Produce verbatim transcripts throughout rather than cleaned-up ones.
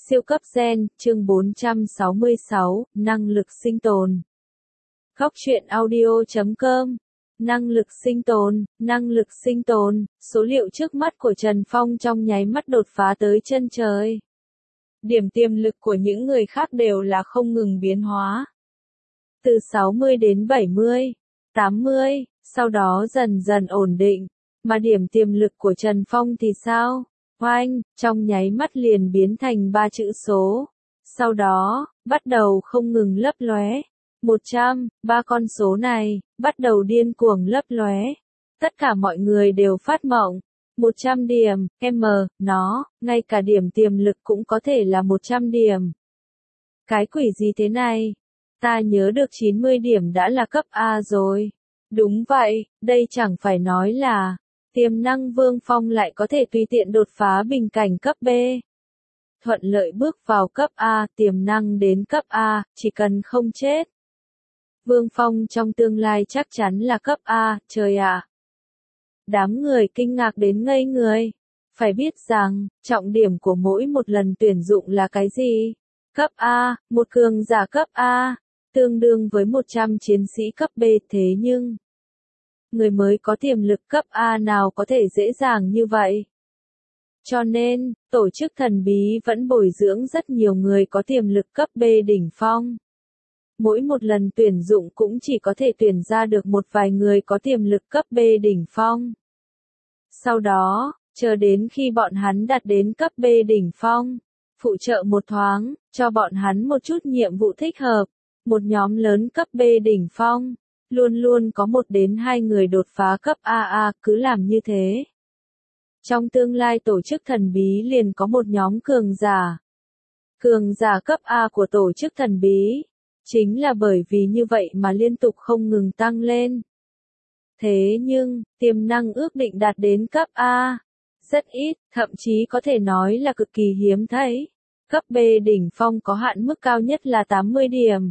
Siêu cấp gen, chương bốn trăm sáu mươi sáu, năng lực sinh tồn. Góc truyện audio chấm com. Năng lực sinh tồn, năng lực sinh tồn, số liệu trước mắt của Trần Phong trong nháy mắt đột phá tới chân trời. Điểm tiềm lực của những người khác đều là không ngừng biến hóa. Từ sáu mươi đến bảy mươi, tám mươi, sau đó dần dần ổn định. Mà điểm tiềm lực của Trần Phong thì sao? Oanh, trong nháy mắt liền biến thành ba chữ số. Sau đó, bắt đầu không ngừng lấp lóe. một trăm, ba con số này, bắt đầu điên cuồng lấp lóe. Tất cả mọi người đều phát mộng. một trăm điểm, M, nó, ngay cả điểm tiềm lực cũng có thể là một trăm điểm. Cái quỷ gì thế này? Ta nhớ được chín mươi điểm đã là cấp A rồi. Đúng vậy, đây chẳng phải nói là tiềm năng Vương Phong lại có thể tùy tiện đột phá bình cảnh cấp B. Thuận lợi bước vào cấp A, tiềm năng đến cấp A, chỉ cần không chết. Vương Phong trong tương lai chắc chắn là cấp A, trời ạ. Đám người kinh ngạc đến ngây người. Phải biết rằng, trọng điểm của mỗi một lần tuyển dụng là cái gì? Cấp A, một cường giả cấp A, tương đương với một trăm chiến sĩ cấp B, thế nhưng người mới có tiềm lực cấp A nào có thể dễ dàng như vậy. Cho nên, tổ chức thần bí vẫn bồi dưỡng rất nhiều người có tiềm lực cấp B đỉnh phong. Mỗi một lần tuyển dụng cũng chỉ có thể tuyển ra được một vài người có tiềm lực cấp B đỉnh phong. Sau đó, chờ đến khi bọn hắn đạt đến cấp B đỉnh phong, phụ trợ một thoáng, cho bọn hắn một chút nhiệm vụ thích hợp. Một nhóm lớn cấp B đỉnh phong, luôn luôn có một đến hai người đột phá cấp A A, cứ làm như thế. Trong tương lai tổ chức thần bí liền có một nhóm cường giả. Cường giả cấp A của tổ chức thần bí, chính là bởi vì như vậy mà liên tục không ngừng tăng lên. Thế nhưng, tiềm năng ước định đạt đến cấp A, rất ít, thậm chí có thể nói là cực kỳ hiếm thấy. Cấp B đỉnh phong có hạn mức cao nhất là tám mươi điểm.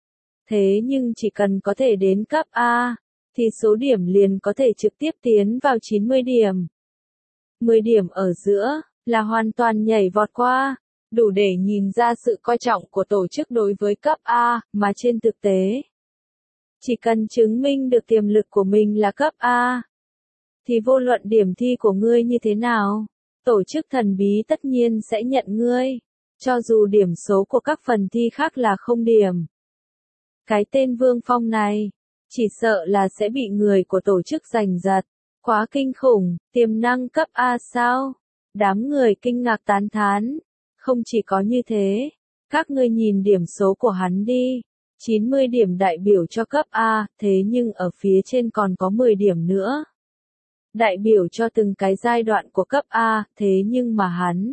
Thế nhưng chỉ cần có thể đến cấp A, thì số điểm liền có thể trực tiếp tiến vào chín mươi điểm. mười điểm ở giữa, là hoàn toàn nhảy vọt qua, đủ để nhìn ra sự coi trọng của tổ chức đối với cấp A, mà trên thực tế. Chỉ cần chứng minh được tiềm lực của mình là cấp A, thì vô luận điểm thi của ngươi như thế nào, tổ chức thần bí tất nhiên sẽ nhận ngươi, cho dù điểm số của các phần thi khác là không điểm. Cái tên Vương Phong này, chỉ sợ là sẽ bị người của tổ chức giành giật. Quá kinh khủng, tiềm năng cấp A sao? Đám người kinh ngạc tán thán. Không chỉ có như thế, các ngươi nhìn điểm số của hắn đi. chín mươi điểm đại biểu cho cấp A, thế nhưng ở phía trên còn có mười điểm nữa. Đại biểu cho từng cái giai đoạn của cấp A, thế nhưng mà hắn.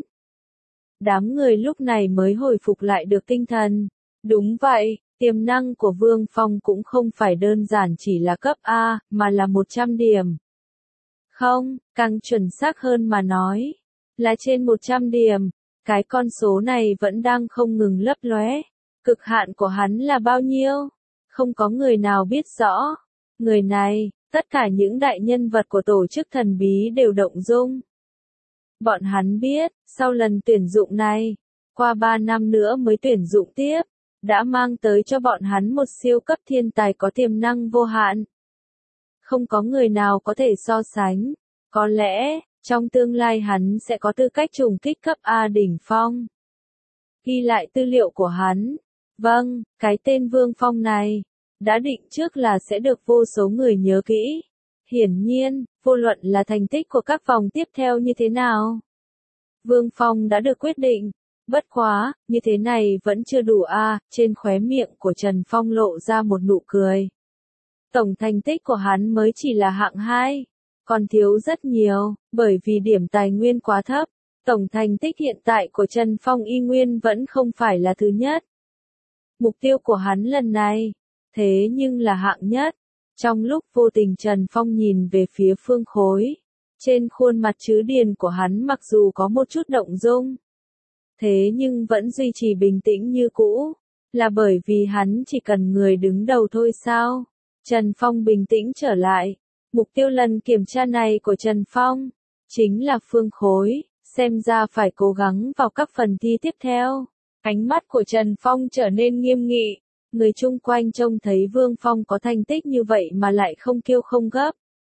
Đám người lúc này mới hồi phục lại được tinh thần. Đúng vậy. Tiềm năng của Vương Phong cũng không phải đơn giản chỉ là cấp A, mà là một trăm điểm. Không, càng chuẩn xác hơn mà nói, là trên một trăm điểm, cái con số này vẫn đang không ngừng lấp lóe. Cực hạn của hắn là bao nhiêu? Không có người nào biết rõ. Người này, tất cả những đại nhân vật của tổ chức thần bí đều động dung. Bọn hắn biết, sau lần tuyển dụng này, qua ba năm nữa mới tuyển dụng tiếp. Đã mang tới cho bọn hắn một siêu cấp thiên tài có tiềm năng vô hạn. Không có người nào có thể so sánh. Có lẽ, trong tương lai hắn sẽ có tư cách trùng kích cấp A đỉnh phong. Ghi lại tư liệu của hắn. Vâng, cái tên Vương Phong này, đã định trước là sẽ được vô số người nhớ kỹ. Hiển nhiên, vô luận là thành tích của các vòng tiếp theo như thế nào. Vương Phong đã được quyết định. Bất quá, như thế này vẫn chưa đủ a, à, trên khóe miệng của Trần Phong lộ ra một nụ cười. Tổng thành tích của hắn mới chỉ là hạng hai, còn thiếu rất nhiều, bởi vì điểm tài nguyên quá thấp. Tổng thành tích hiện tại của Trần Phong y nguyên vẫn không phải là thứ nhất. Mục tiêu của hắn lần này, thế nhưng là hạng nhất. Trong lúc vô tình Trần Phong nhìn về phía Phương Khối, trên khuôn mặt chữ điền của hắn mặc dù có một chút động dung. Thế nhưng vẫn duy trì bình tĩnh như cũ, là bởi vì hắn chỉ cần người đứng đầu thôi sao? Trần Phong bình tĩnh trở lại. Mục tiêu lần kiểm tra này của Trần Phong, chính là Phương Khối. xem ra phải cố gắng vào các phần thi tiếp theo. Ánh mắt của Trần Phong trở nên nghiêm nghị, người chung quanh trông thấy Vương Phong có thành tích như vậy mà lại không kiêu không gấp.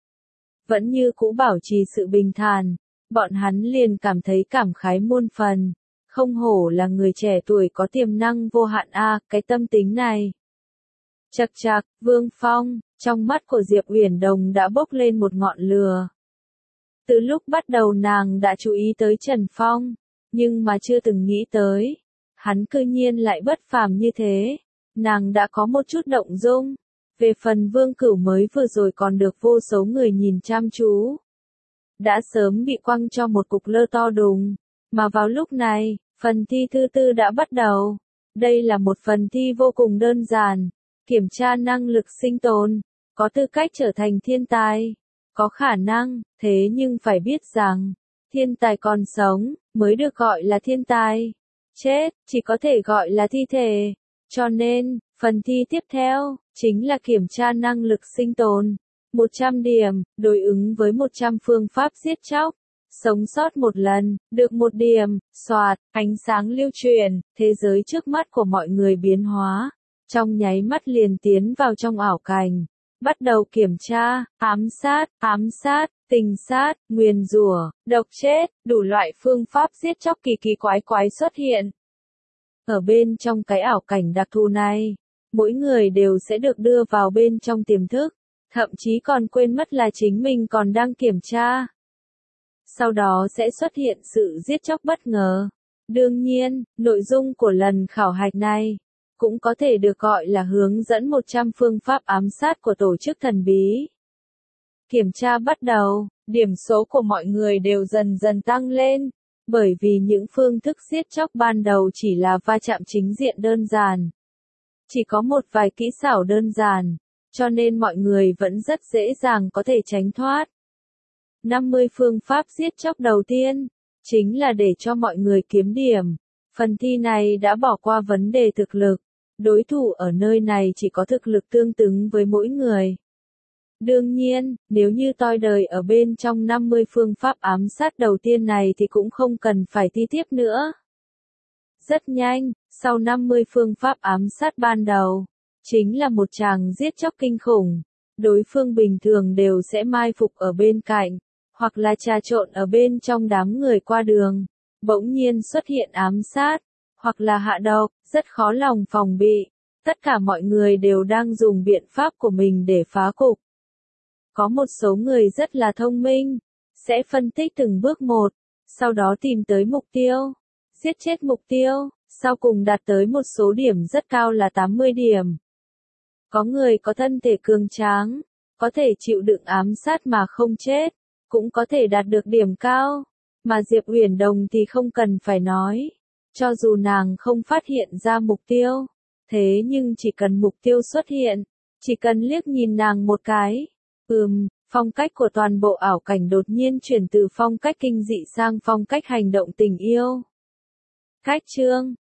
Vẫn như cũ bảo trì sự bình thản, bọn hắn liền cảm thấy cảm khái muôn phần. Không hổ là người trẻ tuổi có tiềm năng vô hạn a, cái tâm tính này. Chậc chậc, Vương Phong, trong mắt của Diệp Uyển Đồng đã bốc lên một ngọn lửa. Từ lúc bắt đầu nàng đã chú ý tới Trần Phong, nhưng mà chưa từng nghĩ tới, hắn cư nhiên lại bất phàm như thế. Nàng đã có một chút động dung. Về phần Vương Cửu mới vừa rồi còn được vô số người nhìn chăm chú, đã sớm bị quăng cho một cục lơ to đùng. Mà vào lúc này, phần thi thứ tư đã bắt đầu. Đây là một phần thi vô cùng đơn giản, kiểm tra năng lực sinh tồn, có tư cách trở thành thiên tài, có khả năng, thế nhưng phải biết rằng, thiên tài còn sống, mới được gọi là thiên tài. Chết, chỉ có thể gọi là thi thể. Cho nên, phần thi tiếp theo, chính là kiểm tra năng lực sinh tồn. một trăm điểm, đối ứng với một trăm phương pháp giết chóc. Sống sót một lần, được một điểm, xoạt, ánh sáng lưu truyền, thế giới trước mắt của mọi người biến hóa. Trong nháy mắt liền tiến vào trong ảo cảnh. Bắt đầu kiểm tra, ám sát, ám sát, tình sát, nguyền rủa, độc chết, đủ loại phương pháp giết chóc kỳ kỳ quái quái xuất hiện. Ở bên trong cái ảo cảnh đặc thù này, mỗi người đều sẽ được đưa vào bên trong tiềm thức, thậm chí còn quên mất là chính mình còn đang kiểm tra. Sau đó sẽ xuất hiện sự giết chóc bất ngờ. Đương nhiên, nội dung của lần khảo hạch này cũng có thể được gọi là hướng dẫn một trăm phương pháp ám sát của tổ chức thần bí. Kiểm tra bắt đầu, điểm số của mọi người đều dần dần tăng lên, bởi vì những phương thức giết chóc ban đầu chỉ là va chạm chính diện đơn giản. Chỉ có một vài kỹ xảo đơn giản, cho nên mọi người vẫn rất dễ dàng có thể tránh thoát. năm mươi phương pháp giết chóc đầu tiên, chính là để cho mọi người kiếm điểm. Phần thi này đã bỏ qua vấn đề thực lực. Đối thủ ở nơi này chỉ có thực lực tương ứng với mỗi người. Đương nhiên, nếu như toi đời ở bên trong năm mươi phương pháp ám sát đầu tiên này thì cũng không cần phải thi tiếp nữa. Rất nhanh, sau năm mươi phương pháp ám sát ban đầu, chính là một tràng giết chóc kinh khủng. Đối phương bình thường đều sẽ mai phục ở bên cạnh, hoặc là trà trộn ở bên trong đám người qua đường. Bỗng nhiên xuất hiện ám sát, hoặc là hạ độc, rất khó lòng phòng bị. Tất cả mọi người đều đang dùng biện pháp của mình để phá cục. Có một số người rất là thông minh, sẽ phân tích từng bước một, sau đó tìm tới mục tiêu, giết chết mục tiêu, sau cùng đạt tới một số điểm rất cao là tám mươi điểm. Có người có thân thể cường tráng, có thể chịu đựng ám sát mà không chết, cũng có thể đạt được điểm cao, mà Diệp Uyển Đồng thì không cần phải nói. Cho dù nàng không phát hiện ra mục tiêu, thế nhưng chỉ cần mục tiêu xuất hiện, chỉ cần liếc nhìn nàng một cái, ừm, phong cách của toàn bộ ảo cảnh đột nhiên chuyển từ phong cách kinh dị sang phong cách hành động tình yêu. Cách chương,